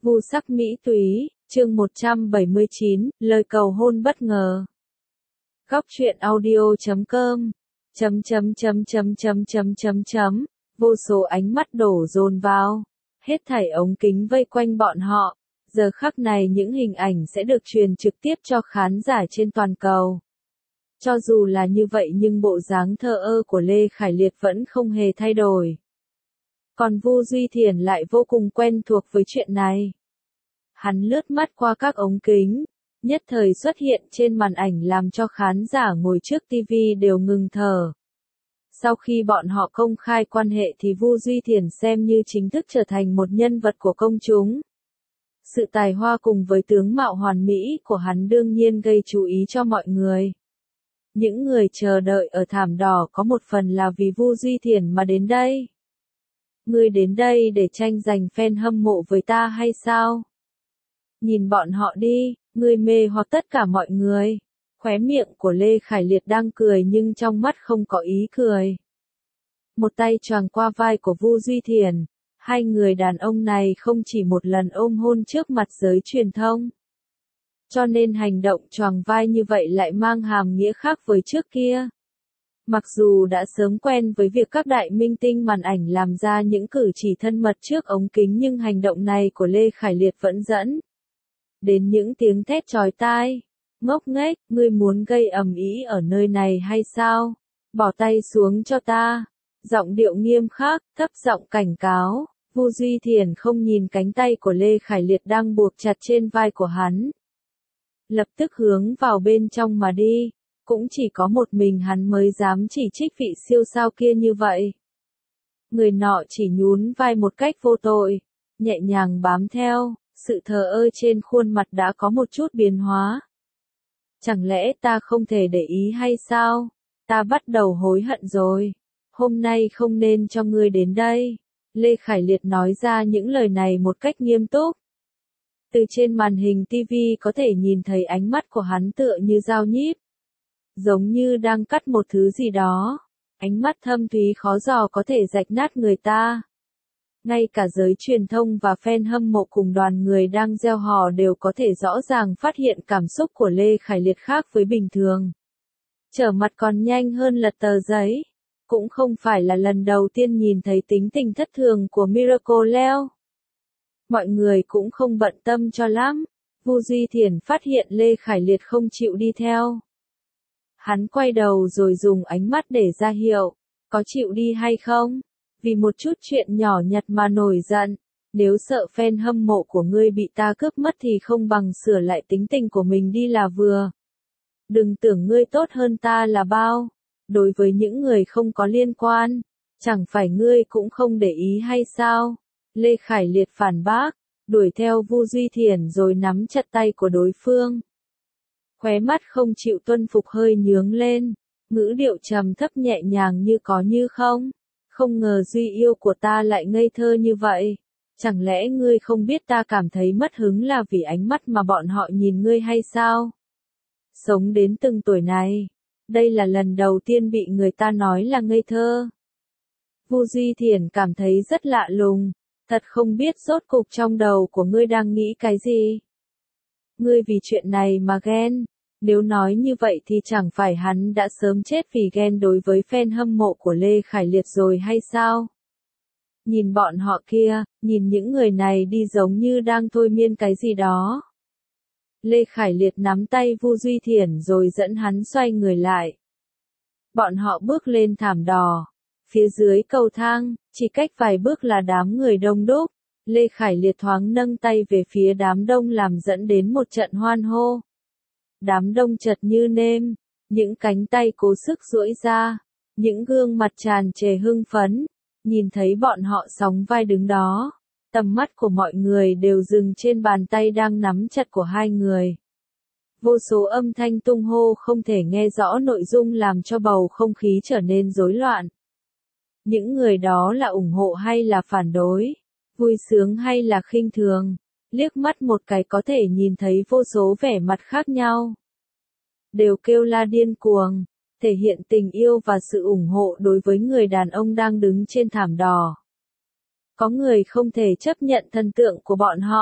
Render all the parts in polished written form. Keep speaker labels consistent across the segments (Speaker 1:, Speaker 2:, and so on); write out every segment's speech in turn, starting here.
Speaker 1: Vu sắc mỹ túy, chương 179, lời cầu hôn bất ngờ. Góc truyện audio.com Vô số ánh mắt đổ dồn vào, hết thảy ống kính vây quanh bọn họ. Giờ khắc này những hình ảnh sẽ được truyền trực tiếp cho khán giả trên toàn cầu. Cho dù là như vậy nhưng bộ dáng thờ ơ của Lê Khải Liệt vẫn không hề thay đổi. Còn Vu Duy Thiển lại vô cùng quen thuộc với chuyện này. Hắn lướt mắt qua các ống kính, nhất thời xuất hiện trên màn ảnh làm cho khán giả ngồi trước TV đều ngừng thở. Sau khi bọn họ công khai quan hệ thì Vu Duy Thiển xem như chính thức trở thành một nhân vật của công chúng. Sự tài hoa cùng với tướng mạo hoàn mỹ của hắn đương nhiên gây chú ý cho mọi người. Những người chờ đợi ở thảm đỏ có một phần là vì Vu Duy Thiển mà đến đây. Ngươi đến đây để tranh giành fan hâm mộ với ta hay sao? Nhìn bọn họ đi, ngươi mê hoặc tất cả mọi người. Khóe miệng của Lê Khải Liệt đang cười nhưng trong mắt không có ý cười. Một tay choàng qua vai của Vu Duy Thiển, hai người đàn ông này không chỉ một lần ôm hôn trước mặt giới truyền thông. Cho nên hành động choàng vai như vậy lại mang hàm nghĩa khác với trước kia. Mặc dù đã sớm quen với việc các đại minh tinh màn ảnh làm ra những cử chỉ thân mật trước ống kính nhưng hành động này của Lê Khải Liệt vẫn dẫn đến những tiếng thét chói tai. Ngốc nghếch, ngươi muốn gây ầm ĩ ở nơi này hay sao? Bỏ tay xuống cho ta. Giọng điệu nghiêm khắc, thấp giọng cảnh cáo. Vu Duy Thiển không nhìn cánh tay của Lê Khải Liệt đang buộc chặt trên vai của hắn. Lập tức hướng vào bên trong mà đi. Cũng chỉ có một mình hắn mới dám chỉ trích vị siêu sao kia như vậy. Người nọ chỉ nhún vai một cách vô tội, nhẹ nhàng bám theo, sự thờ ơ trên khuôn mặt đã có một chút biến hóa. Chẳng lẽ ta không thể để ý hay sao? Ta bắt đầu hối hận rồi. Hôm nay không nên cho ngươi đến đây. Lê Khải Liệt nói ra những lời này một cách nghiêm túc. Từ trên màn hình TV có thể nhìn thấy ánh mắt của hắn tựa như dao nhíp. Giống như đang cắt một thứ gì đó. Ánh mắt thâm thúy khó dò có thể rạch nát người ta. Ngay cả giới truyền thông và fan hâm mộ cùng đoàn người đang reo hò đều có thể rõ ràng phát hiện cảm xúc của Lê Khải Liệt khác với bình thường. Trở mặt còn nhanh hơn lật tờ giấy. Cũng không phải là lần đầu tiên nhìn thấy tính tình thất thường của Miracle Leo. Mọi người cũng không bận tâm cho lắm. Vu Duy Thiển phát hiện Lê Khải Liệt không chịu đi theo. Hắn quay đầu rồi dùng ánh mắt để ra hiệu. Có chịu đi hay không? Vì một chút chuyện nhỏ nhặt mà nổi giận. Nếu sợ fan hâm mộ của ngươi bị ta cướp mất thì không bằng sửa lại tính tình của mình đi là vừa. Đừng tưởng ngươi tốt hơn ta là bao. Đối với những người không có liên quan, chẳng phải ngươi cũng không để ý hay sao? Lê Khải Liệt phản bác, đuổi theo Vu Duy Thiển rồi nắm chặt tay của đối phương. Khóe mắt không chịu tuân phục hơi nhướng lên, ngữ điệu trầm thấp nhẹ nhàng như có như không. Không ngờ Duy yêu của ta lại ngây thơ như vậy. Chẳng lẽ ngươi không biết ta cảm thấy mất hứng là vì ánh mắt mà bọn họ nhìn ngươi hay sao? Sống đến từng tuổi này, đây là lần đầu tiên bị người ta nói là ngây thơ. Vu Duy Thiển cảm thấy rất lạ lùng, thật không biết rốt cục trong đầu của ngươi đang nghĩ cái gì. Ngươi vì chuyện này mà ghen, nếu nói như vậy thì chẳng phải hắn đã sớm chết vì ghen đối với fan hâm mộ của Lê Khải Liệt rồi hay sao? Nhìn bọn họ kia, nhìn những người này đi giống như đang thôi miên cái gì đó. Lê Khải Liệt nắm tay Vu Duy Thiển rồi dẫn hắn xoay người lại. Bọn họ bước lên thảm đỏ. Phía dưới cầu thang, chỉ cách vài bước là đám người đông đúc. Lê Khải Liệt thoáng nâng tay về phía đám đông làm dẫn đến một trận hoan hô. Đám đông chật như nêm, những cánh tay cố sức duỗi ra, những gương mặt tràn trề hưng phấn. Nhìn thấy bọn họ sóng vai đứng đó. Tầm mắt của mọi người đều dừng trên bàn tay đang nắm chặt của hai người. Vô số âm thanh tung hô không thể nghe rõ nội dung làm cho bầu không khí trở nên rối loạn. Những người đó là ủng hộ hay là phản đối, vui sướng hay là khinh thường, liếc mắt một cái có thể nhìn thấy vô số vẻ mặt khác nhau. Đều kêu la điên cuồng, thể hiện tình yêu và sự ủng hộ đối với người đàn ông đang đứng trên thảm đỏ. Có người không thể chấp nhận thần tượng của bọn họ,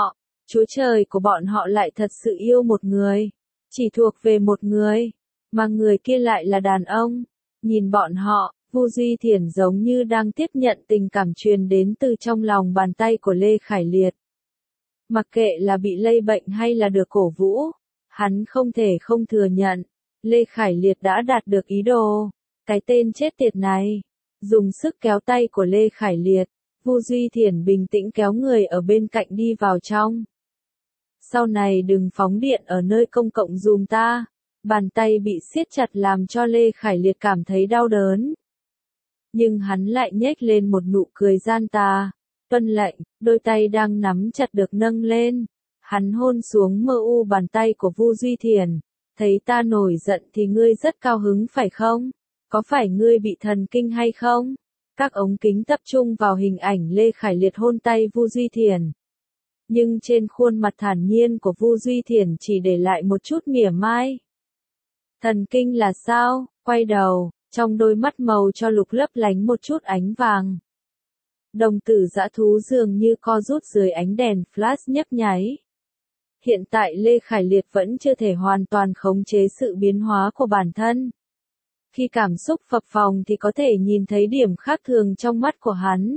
Speaker 1: Chúa trời của bọn họ lại thật sự yêu một người, chỉ thuộc về một người, mà người kia lại là đàn ông. Nhìn bọn họ, Vu Duy Thiển giống như đang tiếp nhận tình cảm truyền đến từ trong lòng bàn tay của Lê Khải Liệt. Mặc kệ là bị lây bệnh hay là được cổ vũ, hắn không thể không thừa nhận, Lê Khải Liệt đã đạt được ý đồ. Cái tên chết tiệt này, dùng sức kéo tay của Lê Khải Liệt, Vu Duy Thiển bình tĩnh kéo người ở bên cạnh đi vào trong. Sau này đừng phóng điện ở nơi công cộng giùm ta. Bàn tay bị siết chặt làm cho Lê Khải Liệt cảm thấy đau đớn. Nhưng hắn lại nhếch lên một nụ cười gian tà. Tuân lệnh, đôi tay đang nắm chặt được nâng lên. Hắn hôn xuống mơ u bàn tay của Vu Duy Thiển. Thấy ta nổi giận thì ngươi rất cao hứng phải không? Có phải ngươi bị thần kinh hay không? Các ống kính tập trung vào hình ảnh Lê Khải Liệt hôn tay Vu Duy Thiển. Nhưng trên khuôn mặt thản nhiên của Vu Duy Thiển chỉ để lại một chút mỉa mai. Thần kinh là sao? Quay đầu, trong đôi mắt màu cho lục lấp lánh một chút ánh vàng. Đồng tử dã thú dường như co rút dưới ánh đèn flash nhấp nháy. Hiện tại Lê Khải Liệt vẫn chưa thể hoàn toàn khống chế sự biến hóa của bản thân. Khi cảm xúc phập phồng thì có thể nhìn thấy điểm khác thường trong mắt của hắn.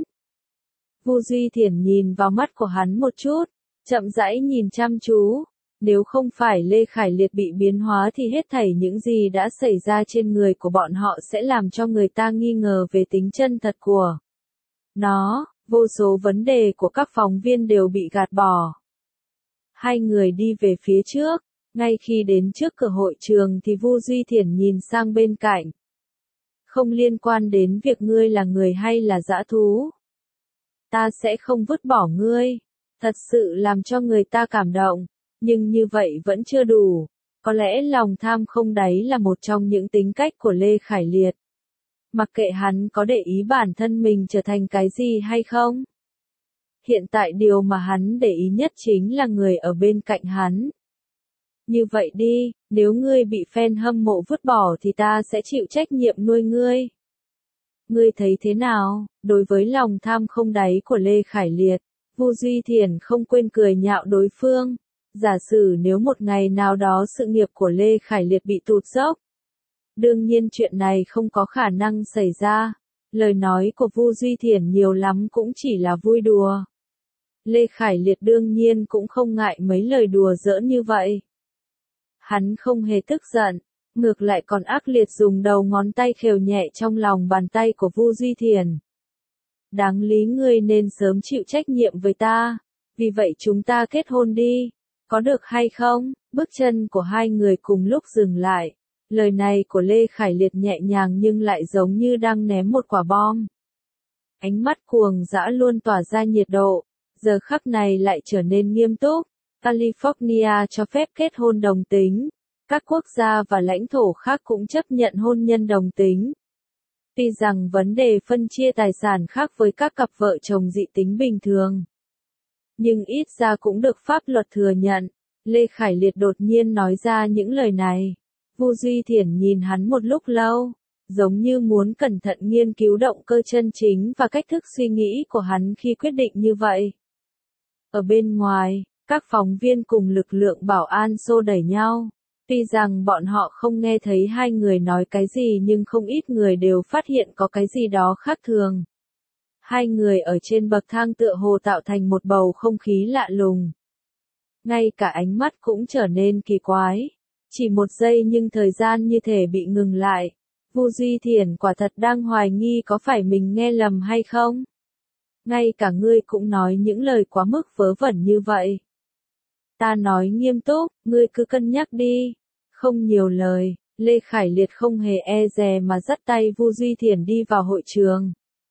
Speaker 1: Vu Duy Thiển nhìn vào mắt của hắn một chút, chậm rãi nhìn chăm chú. Nếu không phải Lê Khải Liệt bị biến hóa thì hết thảy những gì đã xảy ra trên người của bọn họ sẽ làm cho người ta nghi ngờ về tính chân thật của nó. Vô số vấn đề của các phóng viên đều bị gạt bỏ. Hai người đi về phía trước, ngay khi đến trước cửa hội trường thì Vu Duy Thiển nhìn sang bên cạnh. Không liên quan đến việc ngươi là người hay là dã thú. Ta sẽ không vứt bỏ ngươi. Thật sự làm cho người ta cảm động. Nhưng như vậy vẫn chưa đủ. Có lẽ lòng tham không đáy là một trong những tính cách của Lê Khải Liệt. Mặc kệ hắn có để ý bản thân mình trở thành cái gì hay không. Hiện tại điều mà hắn để ý nhất chính là người ở bên cạnh hắn. Như vậy đi, nếu ngươi bị fan hâm mộ vứt bỏ thì ta sẽ chịu trách nhiệm nuôi ngươi. Ngươi thấy thế nào? Đối với lòng tham không đáy của Lê Khải Liệt, Vu Duy Thiển không quên cười nhạo đối phương. Giả sử nếu một ngày nào đó sự nghiệp của Lê Khải Liệt bị tụt dốc. Đương nhiên chuyện này không có khả năng xảy ra. Lời nói của Vu Duy Thiển nhiều lắm cũng chỉ là vui đùa. Lê Khải Liệt đương nhiên cũng không ngại mấy lời đùa giỡn như vậy. Hắn không hề tức giận, ngược lại còn ác liệt dùng đầu ngón tay khều nhẹ trong lòng bàn tay của Vu Duy Thiển. Đáng lý ngươi nên sớm chịu trách nhiệm với ta, vì vậy chúng ta kết hôn đi, có được hay không? Bước chân của hai người cùng lúc dừng lại. Lời này của Lê Khải Liệt nhẹ nhàng nhưng lại giống như đang ném một quả bom. Ánh mắt cuồng dã luôn tỏa ra nhiệt độ, giờ khắc này lại trở nên nghiêm túc. California cho phép kết hôn đồng tính. Các quốc gia và lãnh thổ khác cũng chấp nhận hôn nhân đồng tính. Tuy rằng vấn đề phân chia tài sản khác với các cặp vợ chồng dị tính bình thường. Nhưng ít ra cũng được pháp luật thừa nhận. Lê Khải Liệt đột nhiên nói ra những lời này. Vu Duy Thiển nhìn hắn một lúc lâu, giống như muốn cẩn thận nghiên cứu động cơ chân chính và cách thức suy nghĩ của hắn khi quyết định như vậy. Ở bên ngoài, các phóng viên cùng lực lượng bảo an xô đẩy nhau. Tuy rằng bọn họ không nghe thấy hai người nói cái gì nhưng không ít người đều phát hiện có cái gì đó khác thường. Hai người ở trên bậc thang tựa hồ tạo thành một bầu không khí lạ lùng. Ngay cả ánh mắt cũng trở nên kỳ quái. Chỉ một giây nhưng thời gian như thể bị ngừng lại. Vu Duy Thiển quả thật đang hoài nghi có phải mình nghe lầm hay không. Ngay cả ngươi cũng nói những lời quá mức vớ vẩn như vậy. Ta nói nghiêm túc, ngươi cứ cân nhắc đi. Không nhiều lời, Lê Khải Liệt không hề e dè mà dắt tay Vu Duy Thiển đi vào hội trường.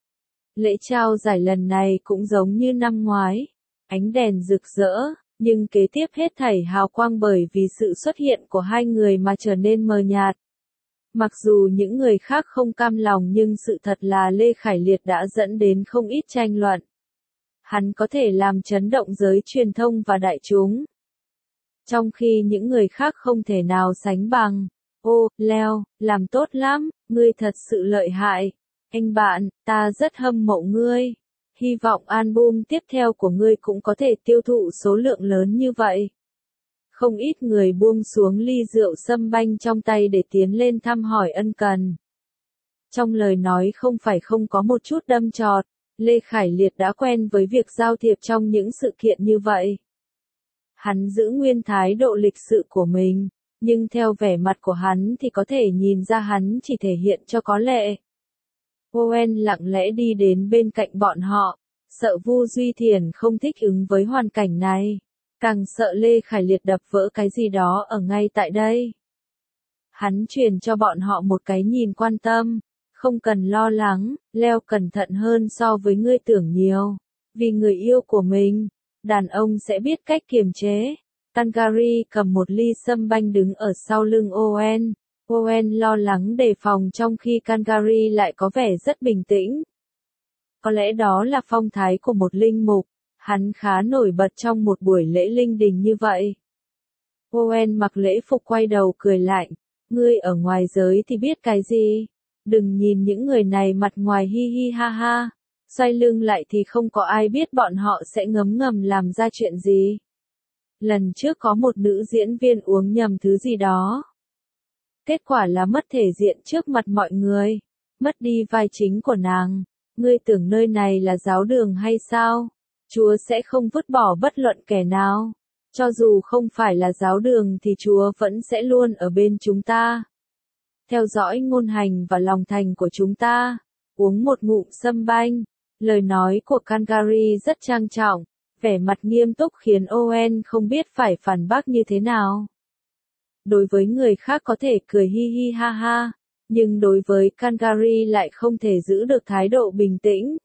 Speaker 1: Lễ trao giải lần này cũng giống như năm ngoái. Ánh đèn rực rỡ, nhưng kế tiếp hết thảy hào quang bởi vì sự xuất hiện của hai người mà trở nên mờ nhạt. Mặc dù những người khác không cam lòng nhưng sự thật là Lê Khải Liệt đã dẫn đến không ít tranh luận. Hắn có thể làm chấn động giới truyền thông và đại chúng. Trong khi những người khác không thể nào sánh bằng. Ô, Leo, làm tốt lắm, ngươi thật sự lợi hại. Anh bạn, ta rất hâm mộ ngươi. Hy vọng album tiếp theo của ngươi cũng có thể tiêu thụ số lượng lớn như vậy. Không ít người buông xuống ly rượu sâm banh trong tay để tiến lên thăm hỏi ân cần. Trong lời nói không phải không có một chút đâm chọt, Lê Khải Liệt đã quen với việc giao thiệp trong những sự kiện như vậy. Hắn giữ nguyên thái độ lịch sự của mình, nhưng theo vẻ mặt của hắn thì có thể nhìn ra hắn chỉ thể hiện cho có lệ. Owen lặng lẽ đi đến bên cạnh bọn họ, sợ Vu Duy Thiền không thích ứng với hoàn cảnh này, càng sợ Lê Khải Liệt đập vỡ cái gì đó ở ngay tại đây. Hắn truyền cho bọn họ một cái nhìn quan tâm, không cần lo lắng, Leo cẩn thận hơn so với ngươi tưởng nhiều, vì người yêu của mình, đàn ông sẽ biết cách kiềm chế. Tangari cầm một ly sâm banh đứng ở sau lưng Owen. Owen lo lắng đề phòng trong khi Tangari lại có vẻ rất bình tĩnh. Có lẽ đó là phong thái của một linh mục, hắn khá nổi bật trong một buổi lễ linh đình như vậy. Owen mặc lễ phục quay đầu cười lạnh, ngươi ở ngoài giới thì biết cái gì? Đừng nhìn những người này mặt ngoài hi hi ha ha, xoay lưng lại thì không có ai biết bọn họ sẽ ngấm ngầm làm ra chuyện gì. Lần trước có một nữ diễn viên uống nhầm thứ gì đó. Kết quả là mất thể diện trước mặt mọi người, mất đi vai chính của nàng. Ngươi tưởng nơi này là giáo đường hay sao? Chúa sẽ không vứt bỏ bất luận kẻ nào. Cho dù không phải là giáo đường thì Chúa vẫn sẽ luôn ở bên chúng ta. Theo dõi ngôn hành và lòng thành của chúng ta. Uống một ngụm sâm banh. Lời nói của Tangari rất trang trọng, vẻ mặt nghiêm túc khiến Owen không biết phải phản bác như thế nào. Đối với người khác có thể cười hi hi ha ha, nhưng đối với Tangari lại không thể giữ được thái độ bình tĩnh.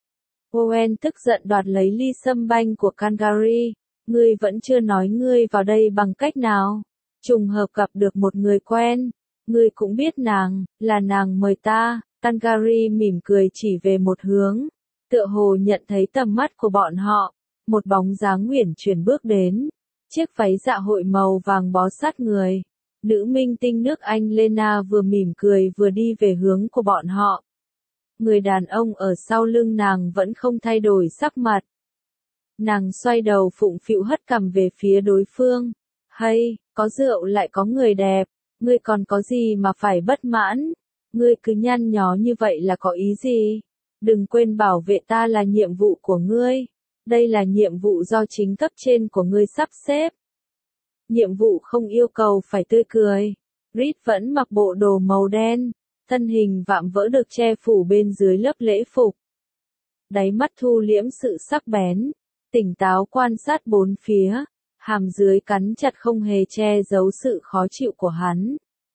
Speaker 1: Owen tức giận đoạt lấy ly sâm banh của Tangari, ngươi vẫn chưa nói ngươi vào đây bằng cách nào. Trùng hợp gặp được một người quen, ngươi cũng biết nàng, là nàng mời ta. Tangari mỉm cười chỉ về một hướng, tựa hồ nhận thấy tầm mắt của bọn họ, một bóng dáng uyển chuyển bước đến, chiếc váy dạ hội màu vàng bó sát người. Nữ minh tinh nước Anh Lena vừa mỉm cười vừa đi về hướng của bọn họ. Người đàn ông ở sau lưng nàng vẫn không thay đổi sắc mặt. Nàng xoay đầu phụng phịu hất cằm về phía đối phương. Hay, có rượu lại có người đẹp, ngươi còn có gì mà phải bất mãn? Ngươi cứ nhăn nhó như vậy là có ý gì? Đừng quên bảo vệ ta là nhiệm vụ của ngươi. Đây là nhiệm vụ do chính cấp trên của ngươi sắp xếp. Nhiệm vụ không yêu cầu phải tươi cười. Reed vẫn mặc bộ đồ màu đen, thân hình vạm vỡ được che phủ bên dưới lớp lễ phục. Đáy mắt thu liễm sự sắc bén, tỉnh táo quan sát bốn phía, hàm dưới cắn chặt không hề che giấu sự khó chịu của hắn.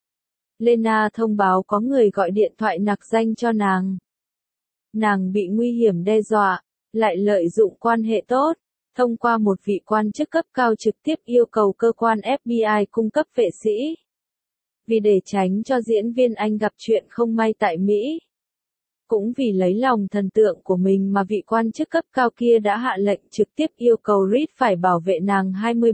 Speaker 1: Lena thông báo có người gọi điện thoại nặc danh cho nàng. Nàng bị nguy hiểm đe dọa, lại lợi dụng quan hệ tốt, thông qua một vị quan chức cấp cao trực tiếp yêu cầu cơ quan FBI cung cấp vệ sĩ. Vì để tránh cho diễn viên Anh gặp chuyện không may tại Mỹ. Cũng vì lấy lòng thần tượng của mình mà vị quan chức cấp cao kia đã hạ lệnh trực tiếp yêu cầu Reed phải bảo vệ nàng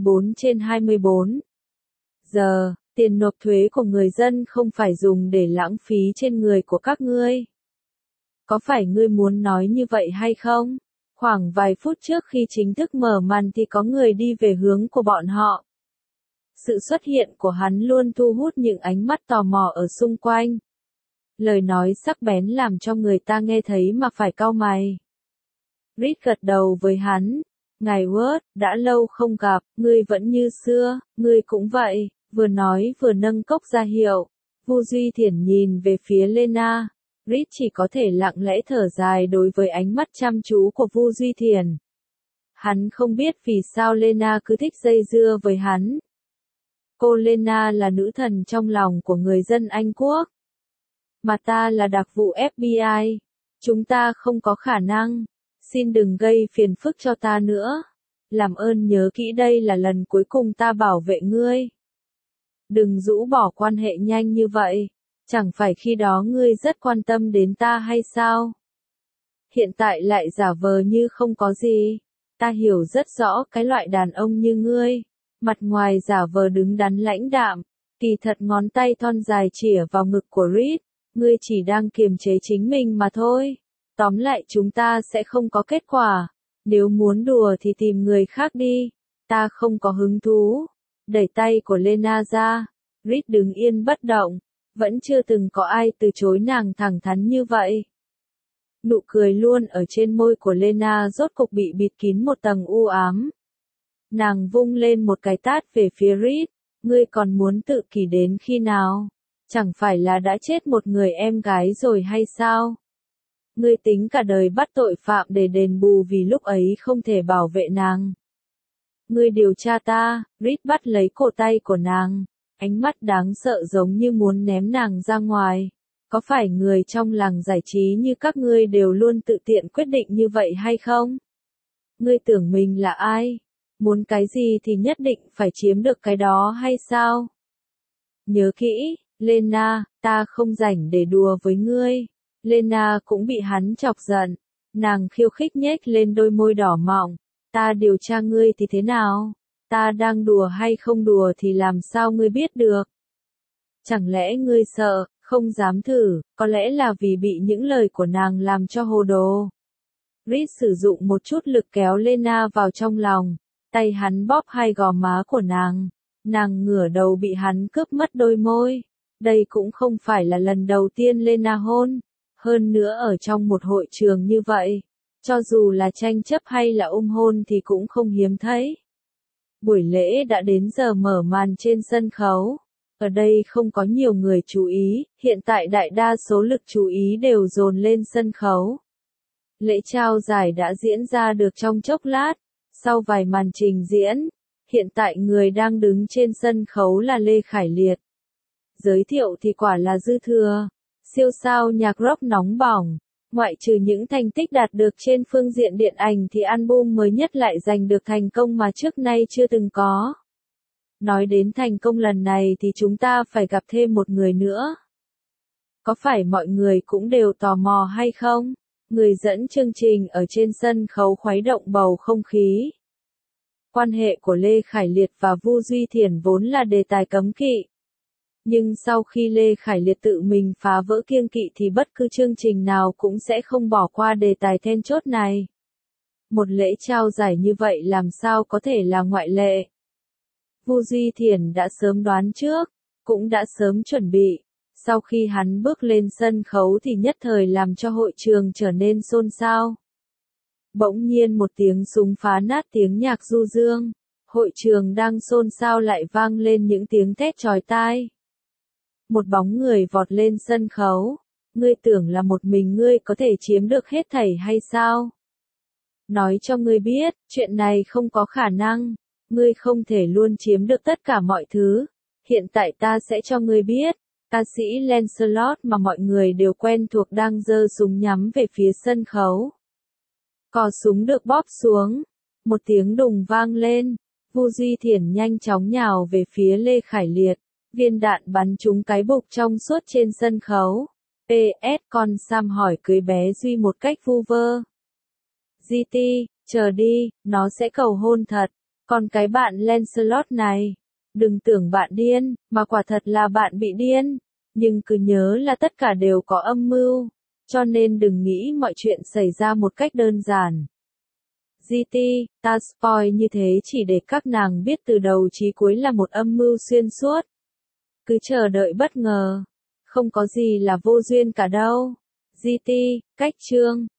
Speaker 1: 24/24 giờ. Tiền nộp thuế của người dân không phải dùng để lãng phí trên người của các ngươi. Có phải ngươi muốn nói như vậy hay không? Khoảng vài phút trước khi chính thức mở màn thì có người đi về hướng của bọn họ. Sự xuất hiện của hắn luôn thu hút những ánh mắt tò mò ở xung quanh. Lời nói sắc bén làm cho người ta nghe thấy mà phải cau mày. Reed gật đầu với hắn. Ngài Ward, đã lâu không gặp, ngươi vẫn như xưa, ngươi cũng vậy, vừa nói vừa nâng cốc ra hiệu. Vu Duy Thiển nhìn về phía Lena. Reed chỉ có thể lặng lẽ thở dài đối với ánh mắt chăm chú của Vu Duy Thiển. Hắn không biết vì sao Lena cứ thích dây dưa với hắn. Cô Lena là nữ thần trong lòng của người dân Anh Quốc. Mà ta là đặc vụ FBI. Chúng ta không có khả năng. Xin đừng gây phiền phức cho ta nữa. Làm ơn nhớ kỹ đây là lần cuối cùng ta bảo vệ ngươi. Đừng rũ bỏ quan hệ nhanh như vậy. Chẳng phải khi đó ngươi rất quan tâm đến ta hay sao? Hiện tại lại giả vờ như không có gì. Ta hiểu rất rõ cái loại đàn ông như ngươi. Mặt ngoài giả vờ đứng đắn lãnh đạm. Kỳ thật ngón tay thon dài chĩa vào ngực của Reed. Ngươi chỉ đang kiềm chế chính mình mà thôi. Tóm lại chúng ta sẽ không có kết quả. Nếu muốn đùa thì tìm người khác đi. Ta không có hứng thú. Đẩy tay của Lena ra. Reed đứng yên bất động. Vẫn chưa từng có ai từ chối nàng thẳng thắn như vậy. Nụ cười luôn ở trên môi của Lena rốt cục bị bịt kín một tầng u ám. Nàng vung lên một cái tát về phía Reed. Ngươi còn muốn tự kỷ đến khi nào? Chẳng phải là đã chết một người em gái rồi hay sao? Ngươi tính cả đời bắt tội phạm để đền bù vì lúc ấy không thể bảo vệ nàng. Ngươi điều tra ta. Reed bắt lấy cổ tay của nàng. Ánh mắt đáng sợ giống như muốn ném nàng ra ngoài. Có phải người trong làng giải trí như các ngươi đều luôn tự tiện quyết định như vậy hay không? Ngươi tưởng mình là ai? Muốn cái gì thì nhất định phải chiếm được cái đó hay sao? Nhớ kỹ, Lena, ta không rảnh để đùa với ngươi. Lena cũng bị hắn chọc giận. Nàng khiêu khích nhếch lên đôi môi đỏ mọng. Ta điều tra ngươi thì thế nào? Ta đang đùa hay không đùa thì làm sao ngươi biết được? Chẳng lẽ ngươi sợ, không dám thử, có lẽ là vì bị những lời của nàng làm cho hồ đồ. Reed sử dụng một chút lực kéo Lena vào trong lòng, tay hắn bóp hai gò má của nàng. Nàng ngửa đầu bị hắn cướp mất đôi môi. Đây cũng không phải là lần đầu tiên Lena hôn, hơn nữa ở trong một hội trường như vậy. Cho dù là tranh chấp hay là hôn thì cũng không hiếm thấy. Buổi lễ đã đến giờ mở màn trên sân khấu. Ở đây không có nhiều người chú ý, hiện tại đại đa số lực chú ý đều dồn lên sân khấu. Lễ trao giải đã diễn ra được trong chốc lát, sau vài màn trình diễn, hiện tại người đang đứng trên sân khấu là Lê Khải Liệt. Giới thiệu thì quả là dư thừa, siêu sao nhạc rock nóng bỏng, ngoại trừ những thành tích đạt được trên phương diện điện ảnh thì album mới nhất lại giành được thành công mà trước nay chưa từng có. Nói đến thành công lần này thì chúng ta phải gặp thêm một người nữa. Có phải mọi người cũng đều tò mò hay không? Người dẫn chương trình ở trên sân khấu khuấy động bầu không khí. Quan hệ của Lê Khải Liệt và Vu Duy Thiển vốn là đề tài cấm kỵ. Nhưng sau khi Lê Khải Liệt tự mình phá vỡ kiêng kỵ thì bất cứ chương trình nào cũng sẽ không bỏ qua đề tài then chốt này. Một lễ trao giải như vậy làm sao có thể là ngoại lệ? Vu Duy Thiển đã sớm đoán trước, cũng đã sớm chuẩn bị. Sau khi hắn bước lên sân khấu thì nhất thời làm cho hội trường trở nên xôn xao. Bỗng nhiên một tiếng súng phá nát tiếng nhạc du dương. Hội trường đang xôn xao lại vang lên những tiếng thét chói tai. Một bóng người vọt lên sân khấu. Ngươi tưởng là một mình ngươi có thể chiếm được hết thảy hay sao? Nói cho ngươi biết, chuyện này không có khả năng. Ngươi không thể luôn chiếm được tất cả mọi thứ. Hiện tại ta sẽ cho ngươi biết. Ca sĩ Lancelot mà mọi người đều quen thuộc đang giơ súng nhắm về phía sân khấu. Cò súng được bóp xuống. Một tiếng đùng vang lên. Vu Duy Thiển nhanh chóng nhào về phía Lê Khải Liệt. Viên đạn bắn trúng cái bục trong suốt trên sân khấu. PS con Sam hỏi cưới bé Duy một cách vu vơ. GT, chờ đi, nó sẽ cầu hôn thật. Còn cái bạn Lancelot này, đừng tưởng bạn điên, mà quả thật là bạn bị điên. Nhưng cứ nhớ là tất cả đều có âm mưu, cho nên đừng nghĩ mọi chuyện xảy ra một cách đơn giản. GT, ta spoil như thế chỉ để các nàng biết từ đầu chí cuối là một âm mưu xuyên suốt. Cứ chờ đợi bất ngờ, không có gì là vô duyên cả đâu. GT, cách chương.